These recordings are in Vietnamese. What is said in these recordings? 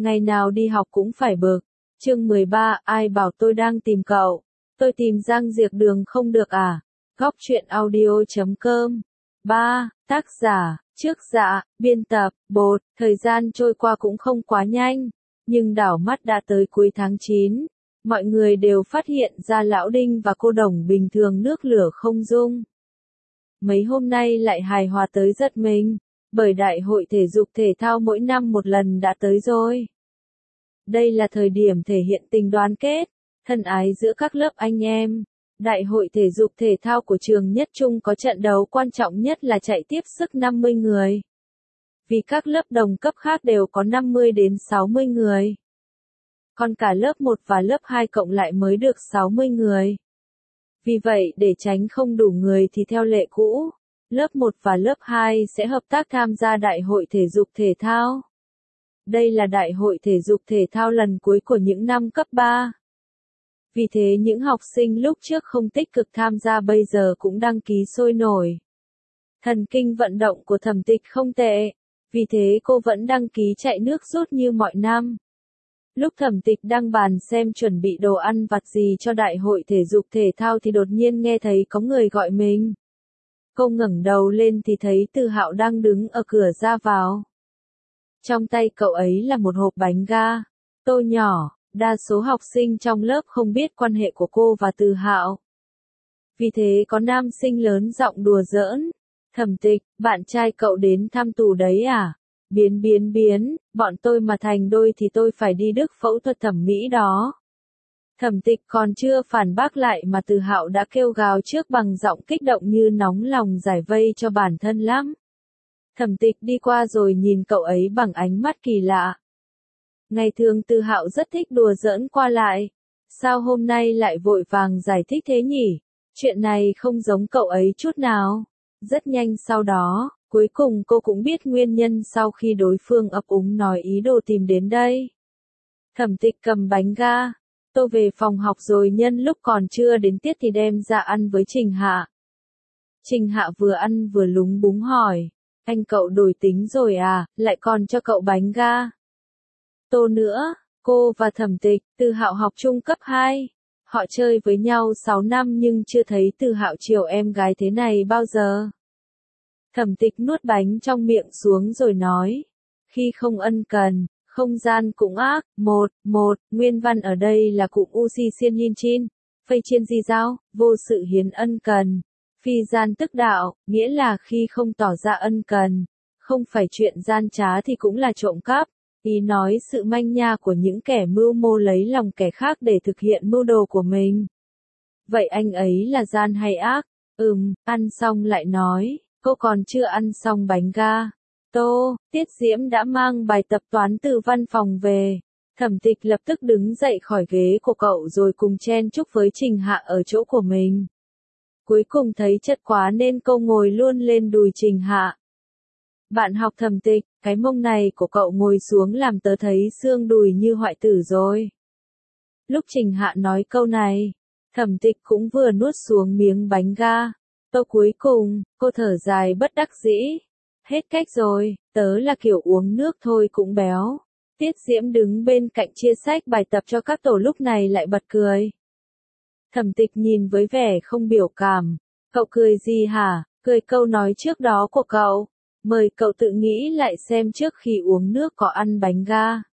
ngày nào đi học cũng phải bực. Chương 13, ai bảo tôi đang tìm cậu? Tôi tìm Giang Diệc Đường không được à? Góc truyện audio.com 3. Tác giả, trước dạ, biên tập, bột. Thời gian trôi qua cũng không quá nhanh, nhưng đảo mắt đã tới cuối tháng 9. Mọi người đều phát hiện ra Lão Đinh và cô Đồng bình thường nước lửa không dung. Mấy hôm nay lại hài hòa tới giật mình, bởi đại hội thể dục thể thao mỗi năm một lần đã tới rồi. Đây là thời điểm thể hiện tình đoàn kết, thân ái giữa các lớp anh em. Đại hội thể dục thể thao của trường Nhất Trung có trận đấu quan trọng nhất là chạy tiếp sức 50 người. Vì các lớp đồng cấp khác đều có 50 đến 60 người. Còn cả lớp 1 và lớp 2 cộng lại mới được 60 người. Vì vậy để tránh không đủ người thì theo lệ cũ, lớp 1 và lớp 2 sẽ hợp tác tham gia đại hội thể dục thể thao. Đây là đại hội thể dục thể thao lần cuối của những năm cấp 3. Vì thế những học sinh lúc trước không tích cực tham gia bây giờ cũng đăng ký sôi nổi. Thần kinh vận động của Thẩm Tịch không tệ, vì thế cô vẫn đăng ký chạy nước rút như mọi năm. Lúc Thẩm Tịch đang bàn xem chuẩn bị đồ ăn vặt gì cho đại hội thể dục thể thao thì đột nhiên nghe thấy có người gọi mình. Cô ngẩng đầu lên thì thấy Từ Hạo đang đứng ở cửa ra vào. Trong tay cậu ấy là một hộp bánh ga. Tô nhỏ, đa số học sinh trong lớp không biết quan hệ của cô và Từ Hạo. Vì thế có nam sinh lớn giọng đùa giỡn. Thẩm Tịch, bạn trai cậu đến thăm Tù đấy à? Biến, bọn tôi mà thành đôi thì tôi phải đi Đức phẫu thuật thẩm mỹ đó. Thẩm Tịch còn chưa phản bác lại mà Từ Hạo đã kêu gào trước bằng giọng kích động như nóng lòng giải vây cho bản thân lắm. Thẩm Tịch đi qua rồi nhìn cậu ấy bằng ánh mắt kỳ lạ. Ngày thường Từ Hạo rất thích đùa giỡn qua lại. Sao hôm nay lại vội vàng giải thích thế nhỉ? Chuyện này không giống cậu ấy chút nào. Rất nhanh sau đó, cuối cùng cô cũng biết nguyên nhân sau khi đối phương ấp úng nói ý đồ tìm đến đây. Thẩm Tịch cầm bánh ga. Tôi về phòng học rồi nhân lúc còn chưa đến tiết thì đem ra ăn với Trình Hạ. Trình Hạ vừa ăn vừa lúng búng hỏi. Anh cậu đổi tính rồi à, lại còn cho cậu bánh ga. Tô nữa, cô và Thẩm Tịch, Từ Hạo học chung cấp 2. Họ chơi với nhau 6 năm nhưng chưa thấy Từ Hạo chiều em gái thế này bao giờ. Thẩm Tịch nuốt bánh trong miệng xuống rồi nói. Khi không ân cần, không gian cũng ác. Nguyên văn ở đây là cụm Uzi Xiên Yin Chin, phây chiên di giao, vô sự hiến ân cần. Phi gian tức đạo, nghĩa là khi không tỏ ra ân cần, không phải chuyện gian trá thì cũng là trộm cắp. Ý nói sự manh nha của những kẻ mưu mô lấy lòng kẻ khác để thực hiện mưu đồ của mình. Vậy anh ấy là gian hay ác? Ăn xong lại nói, cô còn chưa ăn xong bánh ga. Tiết Diễm đã mang bài tập toán từ văn phòng về. Thẩm Tịch lập tức đứng dậy khỏi ghế của cậu rồi cùng chen chúc với Trình Hạ ở chỗ của mình. Cuối cùng thấy chật quá nên cô ngồi luôn lên đùi Trình Hạ. Bạn học Thẩm Tịch, cái mông này của cậu ngồi xuống làm tớ thấy xương đùi như hoại tử rồi. Lúc Trình Hạ nói câu này, Thẩm Tịch cũng vừa nuốt xuống miếng bánh ga. Cuối cùng, cô thở dài bất đắc dĩ. Hết cách rồi, tớ là kiểu uống nước thôi cũng béo. Tiết Diễm đứng bên cạnh chia sách bài tập cho các tổ lúc này lại bật cười. Thẩm Tịch nhìn với vẻ không biểu cảm. Cậu cười gì hả? Cười câu nói trước đó của cậu. Mời cậu tự nghĩ lại xem trước khi uống nước có ăn bánh ga.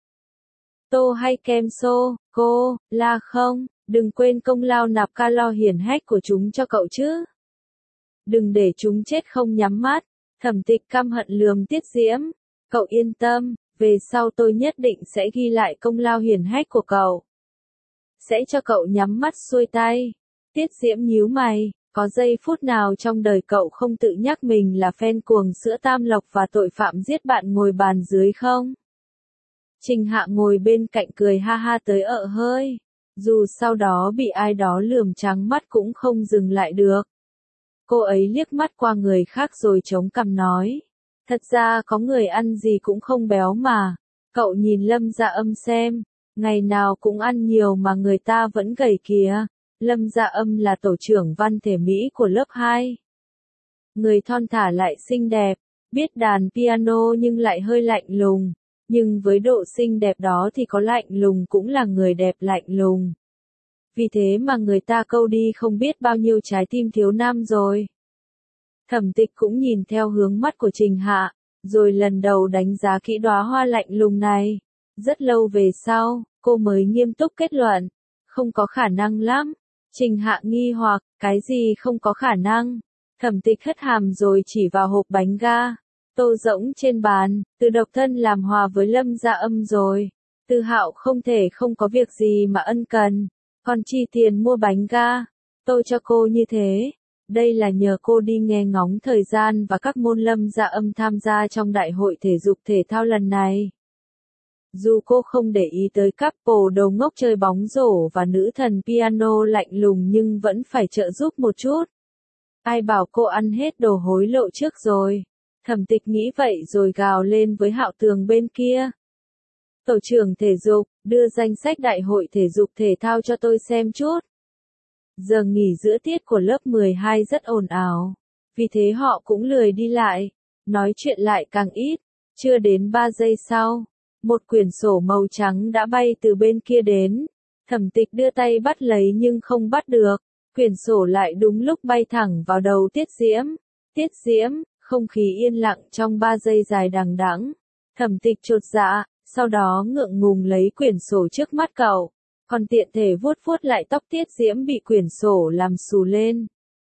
Tô hay kem xô, cô, la không? Đừng quên công lao nạp calo hiển hách của chúng cho cậu chứ. Đừng để chúng chết không nhắm mắt. Thẩm Tịch căm hận lườm Tiết Diễm. Cậu yên tâm, về sau tôi nhất định sẽ ghi lại công lao hiển hách của cậu. Sẽ cho cậu nhắm mắt xuôi tay. Tiết Diễm nhíu mày, có giây phút nào trong đời cậu không tự nhắc mình là fan cuồng sữa Tam Lộc và tội phạm giết bạn ngồi bàn dưới không? Trình Hạ ngồi bên cạnh cười ha ha tới ợ hơi. Dù sau đó bị ai đó lườm trắng mắt cũng không dừng lại được. Cô ấy liếc mắt qua người khác rồi chống cằm nói. Thật ra có người ăn gì cũng không béo mà. Cậu nhìn Lâm Dạ Âm xem. Ngày nào cũng ăn nhiều mà người ta vẫn gầy kìa. Lâm Dạ Âm là tổ trưởng văn thể Mỹ của lớp 2. Người thon thả lại xinh đẹp. Biết đàn piano nhưng lại hơi lạnh lùng. Nhưng với độ xinh đẹp đó thì có lạnh lùng cũng là người đẹp lạnh lùng. Vì thế mà người ta câu đi không biết bao nhiêu trái tim thiếu nam rồi. Thẩm Tịch cũng nhìn theo hướng mắt của Trình Hạ, rồi lần đầu đánh giá kỹ đóa hoa lạnh lùng này. Rất lâu về sau, cô mới nghiêm túc kết luận, không có khả năng lắm. Trình Hạ nghi hoặc, cái gì không có khả năng? Thẩm Tịch hất hàm rồi chỉ vào hộp bánh ga, tô rỗng trên bàn, Từ độc thân làm hòa với Lâm Gia Âm rồi. Từ Hạo không thể không có việc gì mà ân cần, còn chi tiền mua bánh ga, tô cho cô như thế. Đây là nhờ cô đi nghe ngóng thời gian và các môn Lâm Gia Âm tham gia trong đại hội thể dục thể thao lần này. Dù cô không để ý tới couple đầu ngốc chơi bóng rổ và nữ thần piano lạnh lùng nhưng vẫn phải trợ giúp một chút. Ai bảo cô ăn hết đồ hối lộ trước rồi. Thẩm Tịch nghĩ vậy rồi gào lên với Hạo Tường bên kia. Tổ trưởng thể dục, đưa danh sách đại hội thể dục thể thao cho tôi xem chút. Giờ nghỉ giữa tiết của lớp 12 rất ồn ào. Vì thế họ cũng lười đi lại. Nói chuyện lại càng ít. Chưa đến 3 giây sau, một quyển sổ màu trắng đã bay từ bên kia đến. Thẩm Tịch đưa tay bắt lấy nhưng không bắt được. Quyển sổ lại đúng lúc bay thẳng vào đầu Tiết Diễm. Tiết Diễm, không khí yên lặng trong 3 giây dài đằng đẵng. Thẩm Tịch chột dạ, sau đó ngượng ngùng lấy quyển sổ trước mắt cậu, còn tiện thể vuốt vuốt lại tóc Tiết Diễm bị quyển sổ làm xù lên.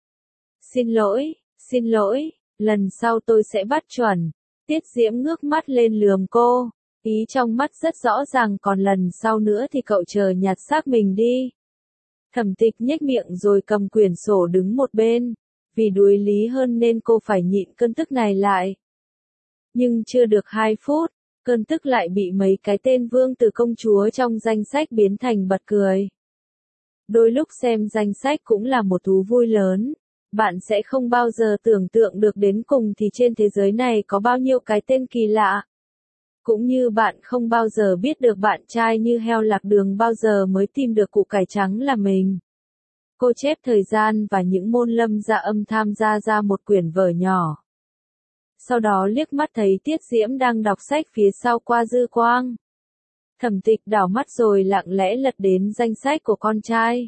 Xin lỗi, lần sau tôi sẽ bắt chuẩn. Tiết Diễm ngước mắt lên lườm cô, ý trong mắt rất rõ ràng, còn lần sau nữa thì cậu chờ nhặt xác mình đi. Thẩm Tịch nhếch miệng rồi cầm quyển sổ đứng một bên, vì đuối lý hơn nên cô phải nhịn cơn tức này lại. Nhưng chưa được 2 phút, cơn tức lại bị mấy cái tên vương tử công chúa trong danh sách biến thành bật cười. Đôi lúc xem danh sách cũng là một thú vui lớn. Bạn sẽ không bao giờ tưởng tượng được đến cùng thì trên thế giới này có bao nhiêu cái tên kỳ lạ. Cũng như bạn không bao giờ biết được bạn trai như heo lạc đường bao giờ mới tìm được củ cải trắng là mình. Cô chép thời gian và những môn Lâm Gia Âm tham gia ra một quyển vở nhỏ. Sau đó liếc mắt thấy Tiết Diễm đang đọc sách phía sau qua dư quang. Thẩm Tịch đảo mắt rồi lặng lẽ lật đến danh sách của con trai.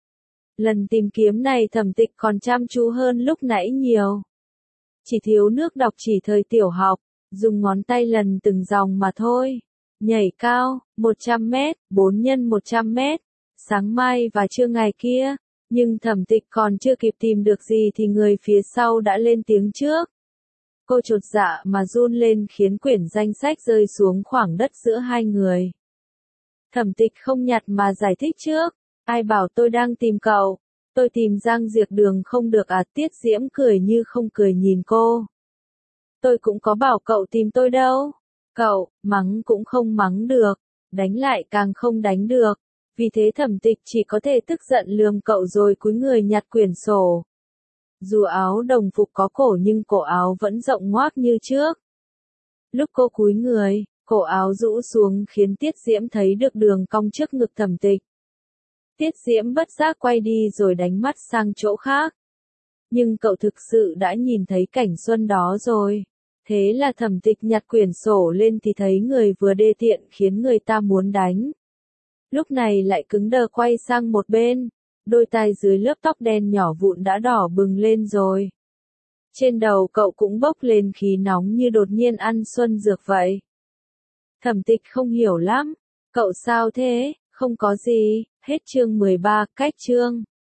Lần tìm kiếm này Thẩm Tịch còn chăm chú hơn lúc nãy nhiều. Chỉ thiếu nước đọc chỉ thời tiểu học, dùng ngón tay lần từng dòng mà thôi. Nhảy cao, 100 mét, 4 x 100 mét, sáng mai và trưa ngày kia. Nhưng Thẩm Tịch còn chưa kịp tìm được gì thì người phía sau đã lên tiếng trước. Cô chột dạ mà run lên khiến quyển danh sách rơi xuống khoảng đất giữa hai người. Thẩm Tịch không nhặt mà giải thích trước. Ai bảo tôi đang tìm cậu? Tôi tìm Giang Diệc Đường không được à? Tiết Diễm cười như không cười nhìn cô. Tôi cũng có bảo cậu tìm tôi đâu. Cậu, mắng cũng không mắng được, đánh lại càng không đánh được. Vì thế Thẩm Tịch chỉ có thể tức giận lườm cậu rồi cúi người nhặt quyển sổ. Dù áo đồng phục có cổ nhưng cổ áo vẫn rộng ngoác như trước. Lúc cô cúi người, cổ áo rũ xuống khiến Tiết Diễm thấy được đường cong trước ngực Thẩm Tịch. Tiết Diễm bất giác quay đi rồi đánh mắt sang chỗ khác. Nhưng cậu thực sự đã nhìn thấy cảnh xuân đó rồi. Thế là Thẩm Tịch nhặt quyển sổ lên thì thấy người vừa đê tiện khiến người ta muốn đánh. Lúc này lại cứng đờ quay sang một bên. Đôi tai dưới lớp tóc đen nhỏ vụn đã đỏ bừng lên rồi. Trên đầu cậu cũng bốc lên khí nóng như đột nhiên ăn xuân dược vậy. Thẩm Tịch không hiểu lắm. Cậu sao thế? Không có gì. Hết chương 13, cách chương.